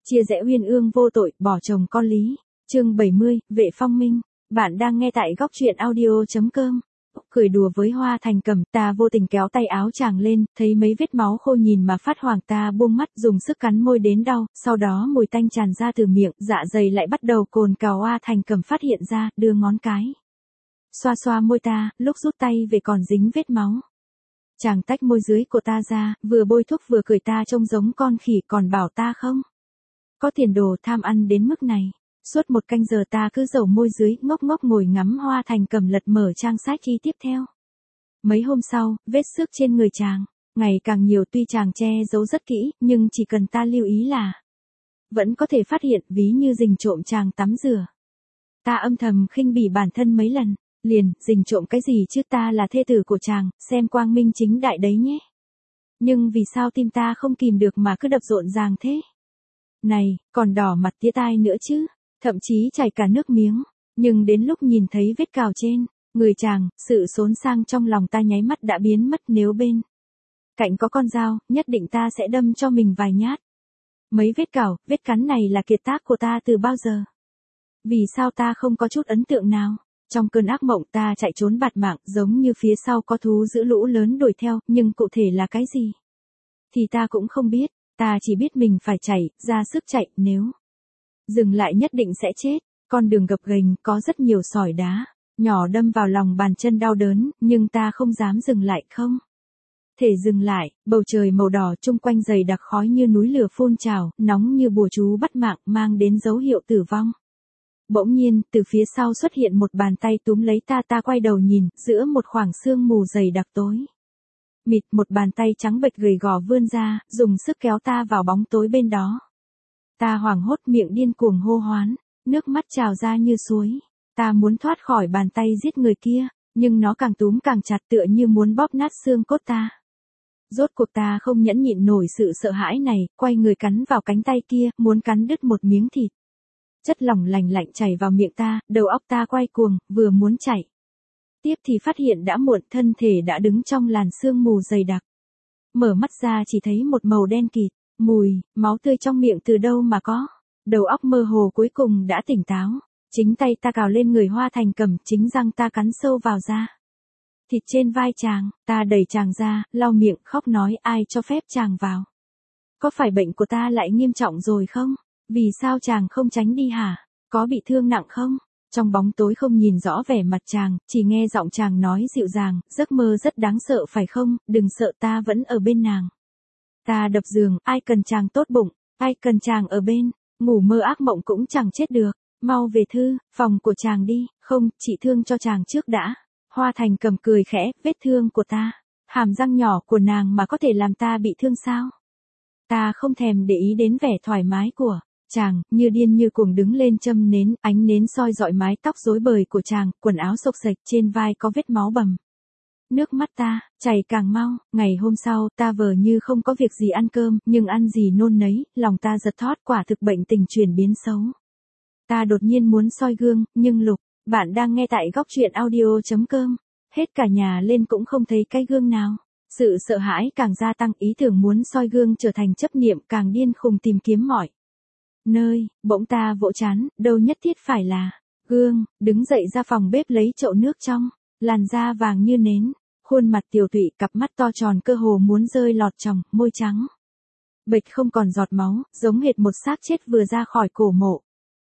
Chia rẽ uyên ương vô tội, bỏ chồng con lý. Chương 70, Vệ Phong Minh. Bạn đang nghe tại góc truyện audio.com. Cười đùa với Hoa Thành Cầm, ta vô tình kéo tay áo chàng lên, thấy mấy vết máu khô nhìn mà phát hoảng, ta buông mắt dùng sức cắn môi đến đau, sau đó mùi tanh tràn ra từ miệng, dạ dày lại bắt đầu cồn cào. Hoa Thành Cầm phát hiện ra, đưa ngón cái xoa xoa môi ta, lúc rút tay về còn dính vết máu. Chàng tách môi dưới của ta ra, vừa bôi thuốc vừa cười, ta trông giống con khỉ, còn bảo ta không có tiền đồ, tham ăn đến mức này. Suốt một canh giờ ta cứ dầu môi dưới, ngốc ngốc ngồi ngắm Hoa Thành Cầm lật mở trang sách chi tiếp theo. Mấy hôm sau, vết xước trên người chàng ngày càng nhiều, tuy chàng che giấu rất kỹ, nhưng chỉ cần ta lưu ý là vẫn có thể phát hiện, ví như rình trộm chàng tắm rửa. Ta âm thầm khinh bỉ bản thân mấy lần, liền, rình trộm cái gì chứ, ta là thê tử của chàng, xem quang minh chính đại đấy nhé. Nhưng vì sao tim ta không kìm được mà cứ đập rộn ràng thế? Này, còn đỏ mặt tía tai nữa chứ, thậm chí chảy cả nước miếng. Nhưng đến lúc nhìn thấy vết cào trên người chàng, sự xốn sang trong lòng ta nháy mắt đã biến mất. Nếu bên cạnh có con dao, nhất định ta sẽ đâm cho mình vài nhát. Mấy vết cào, vết cắn này là kiệt tác của ta từ bao giờ? Vì sao ta không có chút ấn tượng nào? Trong cơn ác mộng ta chạy trốn bạt mạng, giống như phía sau có thú dữ lũ lớn đuổi theo, nhưng cụ thể là cái gì thì ta cũng không biết. Ta chỉ biết mình phải chạy, ra sức chạy, nếu dừng lại nhất định sẽ chết. Con đường gập ghềnh, có rất nhiều sỏi đá nhỏ đâm vào lòng bàn chân đau đớn, nhưng ta không dám dừng lại, không thể dừng lại. Bầu trời màu đỏ chung quanh dày đặc khói như núi lửa phun trào, nóng như bùa chú bắt mạng, mang đến dấu hiệu tử vong. Bỗng nhiên, từ phía sau xuất hiện một bàn tay túm lấy ta, ta quay đầu nhìn, giữa một khoảng sương mù dày đặc tối mịt, một bàn tay trắng bệch gầy gò vươn ra, dùng sức kéo ta vào bóng tối bên đó. Ta hoảng hốt, miệng điên cuồng hô hoán, nước mắt trào ra như suối. Ta muốn thoát khỏi bàn tay giết người kia, nhưng nó càng túm càng chặt, tựa như muốn bóp nát xương cốt ta. Rốt cuộc ta không nhẫn nhịn nổi sự sợ hãi này, quay người cắn vào cánh tay kia, muốn cắn đứt một miếng thịt. Chất lỏng lành lạnh chảy vào miệng ta, đầu óc ta quay cuồng, vừa muốn chạy tiếp thì phát hiện đã muộn, thân thể đã đứng trong làn sương mù dày đặc. Mở mắt ra chỉ thấy một màu đen kịt, mùi máu tươi trong miệng từ đâu mà có. Đầu óc mơ hồ cuối cùng đã tỉnh táo. Chính tay ta cào lên người Hoa Thành Cầm, chính răng ta cắn sâu vào da thịt trên vai chàng. Ta đẩy chàng ra, lau miệng, khóc nói, ai cho phép chàng vào? Có phải bệnh của ta lại nghiêm trọng rồi không? Vì sao chàng không tránh đi hả? Có bị thương nặng không? Trong bóng tối không nhìn rõ vẻ mặt chàng, chỉ nghe giọng chàng nói dịu dàng, giấc mơ rất đáng sợ phải không, đừng sợ, ta vẫn ở bên nàng. Ta đập giường, ai cần chàng tốt bụng, ai cần chàng ở bên, ngủ mơ ác mộng cũng chẳng chết được, mau về phòng của chàng đi, không, chị thương cho chàng trước đã. Hoa Thành Cầm cười khẽ, vết thương của ta, hàm răng nhỏ của nàng mà có thể làm ta bị thương sao? Ta không thèm để ý đến vẻ thoải mái của chàng, như điên như cuồng đứng lên châm nến, ánh nến soi rọi mái tóc rối bời của chàng, quần áo xộc xệch, trên vai có vết máu bầm. Nước mắt ta chảy càng mau. Ngày hôm sau, ta vờ như không có việc gì ăn cơm, nhưng ăn gì nôn nấy, lòng ta giật thót, quả thực bệnh tình chuyển biến xấu. Ta đột nhiên muốn soi gương, nhưng Lục, bạn đang nghe tại góc truyện audio.com. Hết cả nhà lên cũng không thấy cái gương nào. Sự sợ hãi càng gia tăng, ý tưởng muốn soi gương trở thành chấp niệm, càng điên khùng tìm kiếm mọi nơi. Bỗng ta vỗ trán, đâu nhất thiết phải là gương, đứng dậy ra phòng bếp lấy chậu nước trong, làn da vàng như nến, khuôn mặt tiều tụy, cặp mắt to tròn cơ hồ muốn rơi lọt tròng, môi trắng bệch không còn giọt máu, giống hệt một xác chết vừa ra khỏi cổ mộ.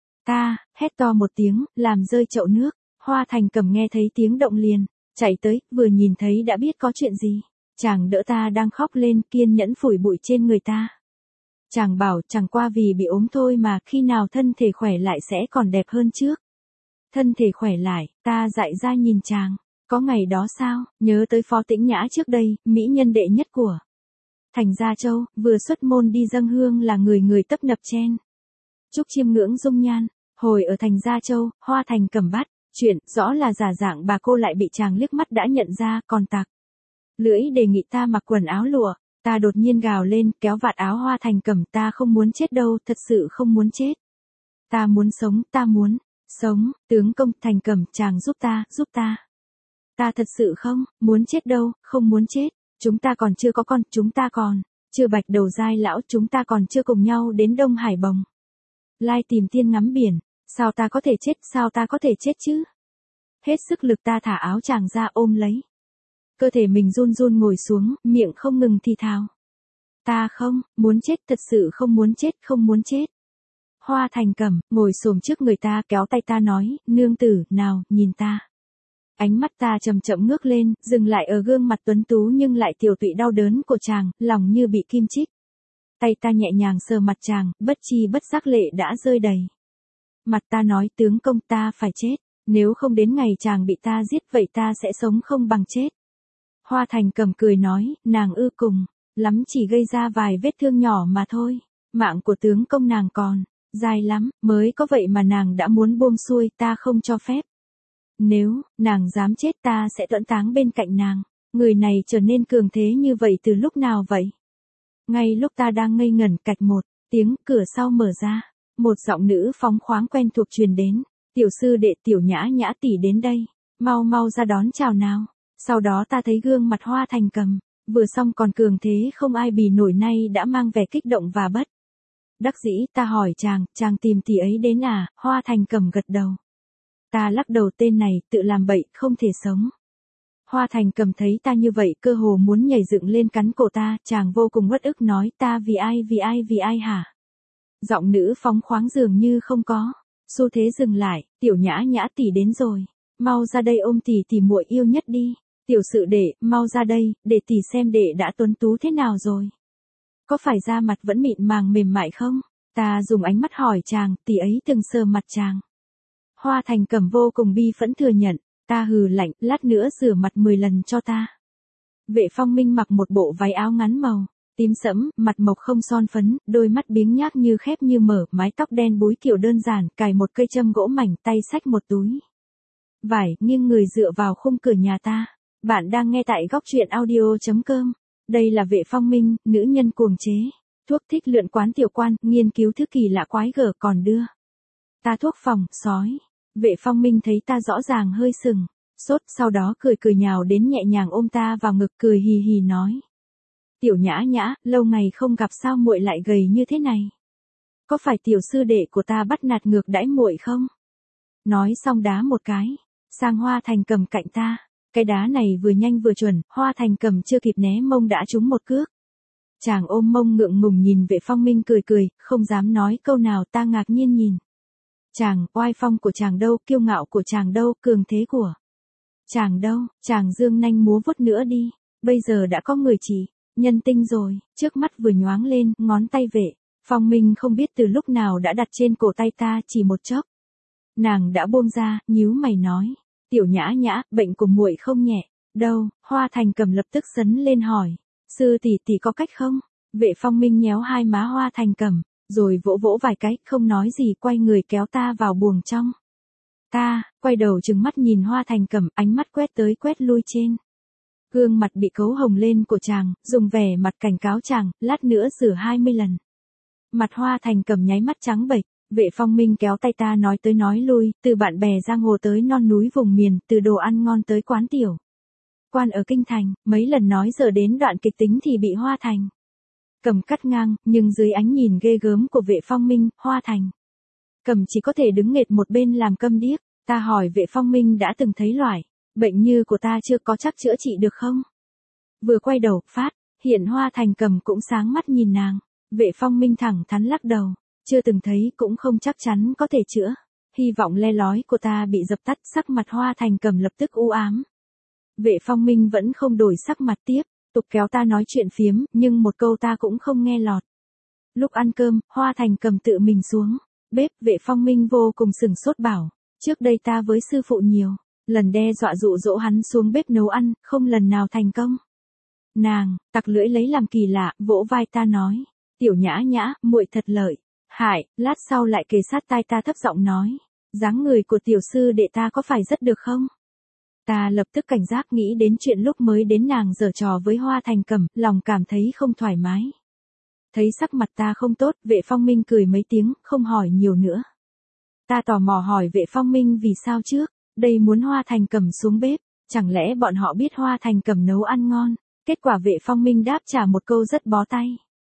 Ta hét to một tiếng, làm rơi chậu nước. Hoa Thành Cầm nghe thấy tiếng động liền chạy tới, vừa nhìn thấy đã biết có chuyện gì. Chàng đỡ ta đang khóc lên, kiên nhẫn phủi bụi trên người ta. Chàng bảo, chẳng qua vì bị ốm thôi mà, khi nào thân thể khỏe lại sẽ còn đẹp hơn trước. Thân thể khỏe lại, ta dại ra nhìn chàng. Có ngày đó sao? Nhớ tới Phó Tĩnh Nhã trước đây, mỹ nhân đệ nhất của thành Gia Châu, vừa xuất môn đi dâng hương là người người tấp nập chen chúc chiêm ngưỡng dung nhan. Hồi ở thành Gia Châu, Hoa Thành Cầm bắt chuyện, rõ là giả dạng bà cô lại bị chàng liếc mắt đã nhận ra, còn tặc lưỡi đề nghị ta mặc quần áo lụa. Ta đột nhiên gào lên, kéo vạt áo Hoa Thành Cầm, ta không muốn chết đâu, thật sự không muốn chết. Ta muốn sống, ta muốn sống. Tướng công, Thành Cầm, chàng giúp ta, giúp ta. Ta thật sự không muốn chết đâu, không muốn chết. Chúng ta còn chưa có con, chúng ta còn Chưa bạch đầu dai lão, chúng ta còn chưa cùng nhau đến Đông Hải Bồng Lai tìm tiên ngắm biển, sao ta có thể chết, sao ta có thể chết chứ? Hết sức lực ta thả áo chàng ra ôm lấy. Cơ thể mình run run ngồi xuống, miệng không ngừng thì thào. Ta không, muốn chết, thật sự không muốn chết, không muốn chết. Hoa Thành Cẩm, ngồi xổm trước người ta kéo tay ta nói, nương tử, nào, nhìn ta. Ánh mắt ta chậm chậm ngước lên, dừng lại ở gương mặt tuấn tú nhưng lại tiều tụy đau đớn của chàng, lòng như bị kim chích. Tay ta nhẹ nhàng sờ mặt chàng, bất chi bất giác lệ đã rơi đầy. Mặt ta nói, tướng công, ta phải chết, nếu không đến ngày chàng bị ta giết vậy ta sẽ sống không bằng chết. Hoa Thành Cẩm cười nói, nàng ư, cùng lắm chỉ gây ra vài vết thương nhỏ mà thôi, mạng của tướng công nàng còn dài lắm, mới có vậy mà nàng đã muốn buông xuôi, ta không cho phép. Nếu nàng dám chết ta sẽ tuẫn táng bên cạnh nàng. Người này trở nên cường thế như vậy từ lúc nào vậy? Ngay lúc ta đang ngây ngẩn, cạch một tiếng, cửa sau mở ra, một giọng nữ phóng khoáng quen thuộc truyền đến. Tiểu sư đệ, Tiểu Nhã Nhã tỷ đến đây, mau mau ra đón chào nào. Sau đó ta thấy gương mặt Hoa Thành Cẩm, vừa xong còn cường thế không ai bì nổi, nay đã mang vẻ kích động và bất đắc dĩ. Ta hỏi chàng tìm tỷ ấy đến à? Hoa Thành Cẩm gật đầu. Ta lắc đầu, tên này tự làm bậy, không thể sống. Hoa Thành Cẩm thấy ta như vậy, cơ hồ muốn nhảy dựng lên cắn cổ ta, chàng vô cùng uất ức nói, ta vì ai hả? Giọng nữ phóng khoáng dường như không có xu thế dừng lại, Tiểu Nhã Nhã tỷ đến rồi, mau ra đây ôm tỷ muội yêu nhất đi. Tiểu sự đệ, mau ra đây, để tỷ xem đệ đã tuấn tú thế nào rồi. Có phải da mặt vẫn mịn màng mềm mại không? Ta dùng ánh mắt hỏi chàng, tỷ ấy từng sờ mặt chàng. Hoa Thành Cẩm vô cùng bi phẫn thừa nhận, ta hừ lạnh, lát nữa rửa mặt 10 lần cho ta. Vệ Phong Minh mặc một bộ váy áo ngắn màu tím sẫm, mặt mộc không son phấn, đôi mắt biếng nhác như khép như mở, mái tóc đen búi kiểu đơn giản, cài một cây châm gỗ mảnh, tay xách một túi vải, nghiêng người dựa vào khung cửa nhà ta. Bạn đang nghe tại góc truyện audio.com. Đây là Vệ Phong Minh, nữ nhân cuồng chế, thuốc thích lượn quán tiểu quan, nghiên cứu thứ kỳ lạ quái gở còn đưa ta thuốc phòng, sói. Vệ Phong Minh thấy ta rõ ràng hơi sừng sốt, sau đó cười nhào đến nhẹ nhàng ôm ta vào ngực, cười hì hì nói. Tiểu Nhã Nhã, lâu ngày không gặp, sao muội lại gầy như thế này? Có phải tiểu sư đệ của ta bắt nạt ngược đãi muội không? Nói xong đá một cái sang Hoa Thành Cẩm cạnh ta. Cái đá này vừa nhanh vừa chuẩn, Hoa Thành Cẩm chưa kịp né mông đã trúng một cước. Chàng ôm mông ngượng ngùng nhìn Vệ Phong Minh cười, không dám nói câu nào. Ta ngạc nhiên nhìn chàng, oai phong của chàng đâu, kiêu ngạo của chàng đâu, cường thế của chàng đâu? Chàng dương nanh múa vuốt nữa đi, bây giờ đã có người chỉ nhân tinh rồi. Trước mắt vừa nhoáng lên, ngón tay Vệ Phong Minh không biết từ lúc nào đã đặt trên cổ tay ta, chỉ một chốc nàng đã buông ra, nhíu mày nói. Tiểu Nhã Nhã, bệnh của muội không nhẹ đâu. Hoa Thành Cẩm lập tức sấn lên hỏi, sư tỷ có cách không? Vệ Phong Minh nhéo hai má Hoa Thành Cẩm, rồi vỗ vỗ vài cái, không nói gì, quay người kéo ta vào buồng trong. Ta quay đầu trừng mắt nhìn Hoa Thành Cẩm, ánh mắt quét tới quét lui trên gương mặt bị cấu hồng lên của chàng, dùng vẻ mặt cảnh cáo chàng, lát nữa rửa 20 lần. Mặt Hoa Thành Cẩm nháy mắt trắng bệch. Vệ Phong Minh kéo tay ta nói tới nói lui, từ bạn bè giang hồ tới non núi vùng miền, từ đồ ăn ngon tới quán tiểu quan ở kinh thành, mấy lần nói giờ đến đoạn kịch tính thì bị Hoa Thành Cẩm cắt ngang, nhưng dưới ánh nhìn ghê gớm của Vệ Phong Minh, Hoa Thành Cẩm chỉ có thể đứng nghệt một bên làm câm điếc. Ta hỏi Vệ Phong Minh đã từng thấy loại bệnh như của ta chưa, có chắc chữa trị được không? Vừa quay đầu, phát hiện Hoa Thành Cẩm cũng sáng mắt nhìn nàng. Vệ Phong Minh thẳng thắn lắc đầu, chưa từng thấy, cũng không chắc chắn có thể chữa. Hy vọng le lói của ta bị dập tắt, sắc mặt Hoa Thành Cẩm lập tức u ám. Vệ Phong Minh vẫn không đổi sắc mặt, tiếp tục kéo ta nói chuyện phiếm, nhưng một câu ta cũng không nghe lọt. Lúc ăn cơm, Hoa Thành Cẩm tự mình xuống bếp. Vệ Phong Minh vô cùng sửng sốt bảo, trước đây ta với sư phụ nhiều lần đe dọa dụ dỗ hắn xuống bếp nấu ăn, không lần nào thành công. Nàng tặc lưỡi lấy làm kỳ lạ, vỗ vai ta nói, Tiểu Nhã Nhã, muội thật lợi hại. Lát sau lại kề sát tai ta thấp giọng nói, dáng người của tiểu sư đệ ta có phải rất được không? Ta lập tức cảnh giác, nghĩ đến chuyện lúc mới đến nàng giở trò với Hoa Thành Cẩm, lòng cảm thấy không thoải mái. Thấy sắc mặt ta không tốt, Vệ Phong Minh cười mấy tiếng, không hỏi nhiều nữa. Ta tò mò hỏi Vệ Phong Minh vì sao trước đây muốn Hoa Thành Cẩm xuống bếp, chẳng lẽ bọn họ biết Hoa Thành Cẩm nấu ăn ngon, Kết quả Vệ Phong Minh đáp trả một câu rất bó tay.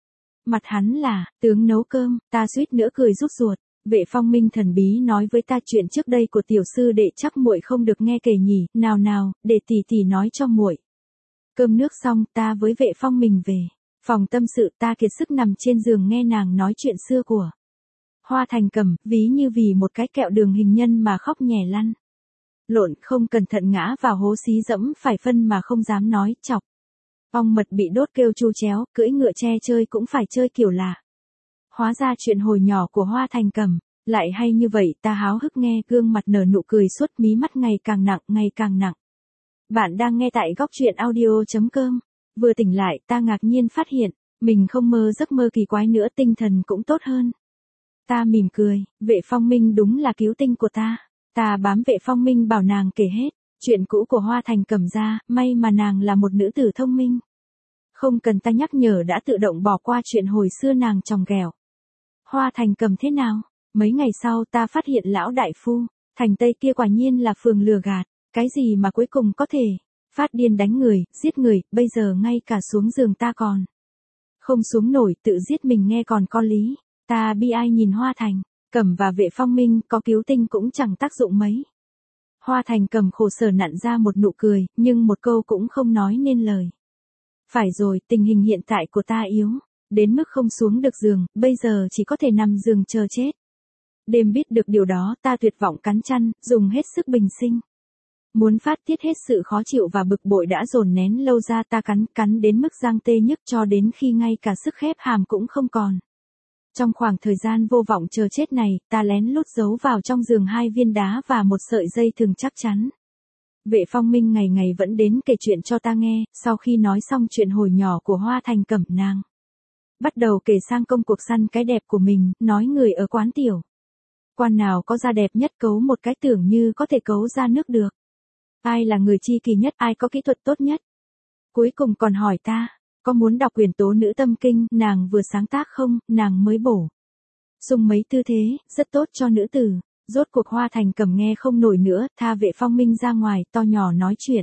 Mặt hắn là, tướng nấu cơm, ta suýt nữa cười rút ruột. Vệ Phong Minh thần bí nói với ta chuyện trước đây của tiểu sư đệ chắc muội không được nghe kể nhỉ, nào nào, để tỷ tỷ nói cho muội. Cơm nước xong ta với Vệ Phong Minh về. Phòng tâm sự ta kiệt sức nằm trên giường nghe nàng nói chuyện xưa của Hoa Thành Cầm, ví như vì một cái kẹo đường hình nhân mà khóc nhè lăn. Lộn không cẩn thận ngã vào hố xí dẫm phải phân mà không dám nói, chọc. Ong mật bị đốt kêu chu chéo, cưỡi ngựa tre chơi cũng phải chơi kiểu lạ. Hóa ra chuyện hồi nhỏ của Hoa Thành Cầm, lại hay như vậy ta háo hức nghe gương mặt nở nụ cười suốt mí mắt ngày càng nặng ngày càng nặng. Bạn đang nghe tại góc truyện audio.com. Vừa tỉnh lại ta ngạc nhiên phát hiện, mình không mơ giấc mơ kỳ quái nữa, tinh thần cũng tốt hơn. Ta mỉm cười, Vệ Phong Minh đúng là cứu tinh của ta. Ta bám Vệ Phong Minh bảo nàng kể hết, chuyện cũ của Hoa Thành Cầm ra, may mà nàng là một nữ tử thông minh. Không cần ta nhắc nhở đã tự động bỏ qua chuyện hồi xưa nàng chòng ghẹo. Hoa Thành Cầm thế nào? Mấy ngày sau ta phát hiện lão đại phu, thành Tây kia quả nhiên là phường lừa gạt, cái gì mà cuối cùng có thể phát điên đánh người, giết người, bây giờ ngay cả xuống giường ta còn không xuống nổi, tự giết mình nghe còn có lý. Ta bi ai nhìn Hoa Thành Cầm và Vệ Phong Minh có cứu tinh cũng chẳng tác dụng mấy. Hoa Thành Cầm khổ sở nặn ra một nụ cười, nhưng một câu cũng không nói nên lời. Phải rồi, tình hình hiện tại của ta yếu, đến mức không xuống được giường, bây giờ chỉ có thể nằm giường chờ chết. Đêm biết được điều đó ta tuyệt vọng cắn chăn, dùng hết sức bình sinh. Muốn phát tiết hết sự khó chịu và bực bội đã dồn nén lâu ra, ta cắn đến mức răng tê nhức cho đến khi ngay cả sức khép hàm cũng không còn. Trong khoảng thời gian vô vọng chờ chết này, ta lén lút giấu vào trong giường 2 viên đá và một sợi dây thừng chắc chắn. Vệ Phong Minh ngày ngày vẫn đến kể chuyện cho ta nghe, sau khi nói xong chuyện hồi nhỏ của Hoa Thành Cầm, nàng bắt đầu kể sang công cuộc săn cái đẹp của mình, nói người ở quán tiểu quan nào có da đẹp nhất cấu một cái tưởng như có thể cấu ra nước được. Ai là người chi kỳ nhất, ai có kỹ thuật tốt nhất. Cuối cùng còn hỏi ta, có muốn đọc quyển Tố Nữ Tâm Kinh nàng vừa sáng tác không, nàng mới bổ sung mấy tư thế, rất tốt cho nữ tử. Rốt cuộc Hoa Thành Cầm nghe không nổi nữa, tha Vệ Phong Minh ra ngoài, to nhỏ nói chuyện.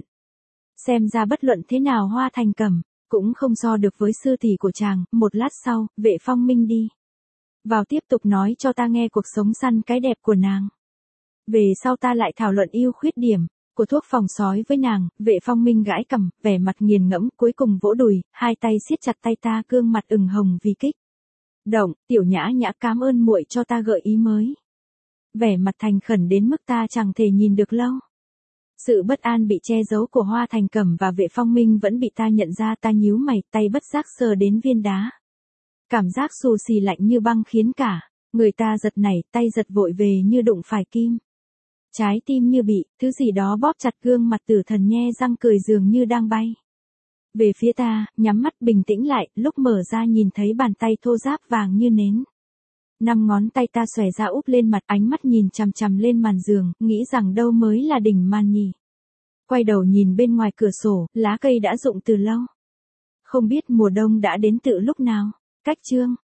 Xem ra bất luận thế nào Hoa Thành Cầm cũng không so được với sư tỷ của chàng. Một lát sau, Vệ Phong Minh đi vào tiếp tục nói cho ta nghe cuộc sống săn cái đẹp của nàng. Về sau ta lại thảo luận ưu khuyết điểm của thuốc phòng sói với nàng. Vệ Phong Minh gãi cằm, vẻ mặt nghiền ngẫm, cuối cùng vỗ đùi, hai tay siết chặt tay ta, gương mặt ửng hồng vì kích động. Tiểu Nhã Nhã, cảm ơn muội cho ta gợi ý mới. Vẻ mặt thành khẩn đến mức ta chẳng thể nhìn được lâu. Sự bất an bị che giấu của Hoa Thành Cầm và Vệ Phong Minh vẫn bị ta nhận ra, ta nhíu mày, tay bất giác sờ đến viên đá. Cảm giác xù xì lạnh như băng khiến cả người ta giật nảy, tay giật vội về như đụng phải kim. Trái tim như bị thứ gì đó bóp chặt, gương mặt tử thần nhe răng cười dường như đang bay về phía ta, nhắm mắt bình tĩnh lại, lúc mở ra nhìn thấy bàn tay thô ráp vàng như nến. 5 ngón tay ta xòe ra úp lên mặt, ánh mắt nhìn chằm chằm lên màn giường, nghĩ rằng đâu mới là đỉnh màn nhỉ. Quay đầu nhìn bên ngoài cửa sổ, lá cây đã rụng từ lâu. Không biết mùa đông đã đến từ lúc nào. Cách chương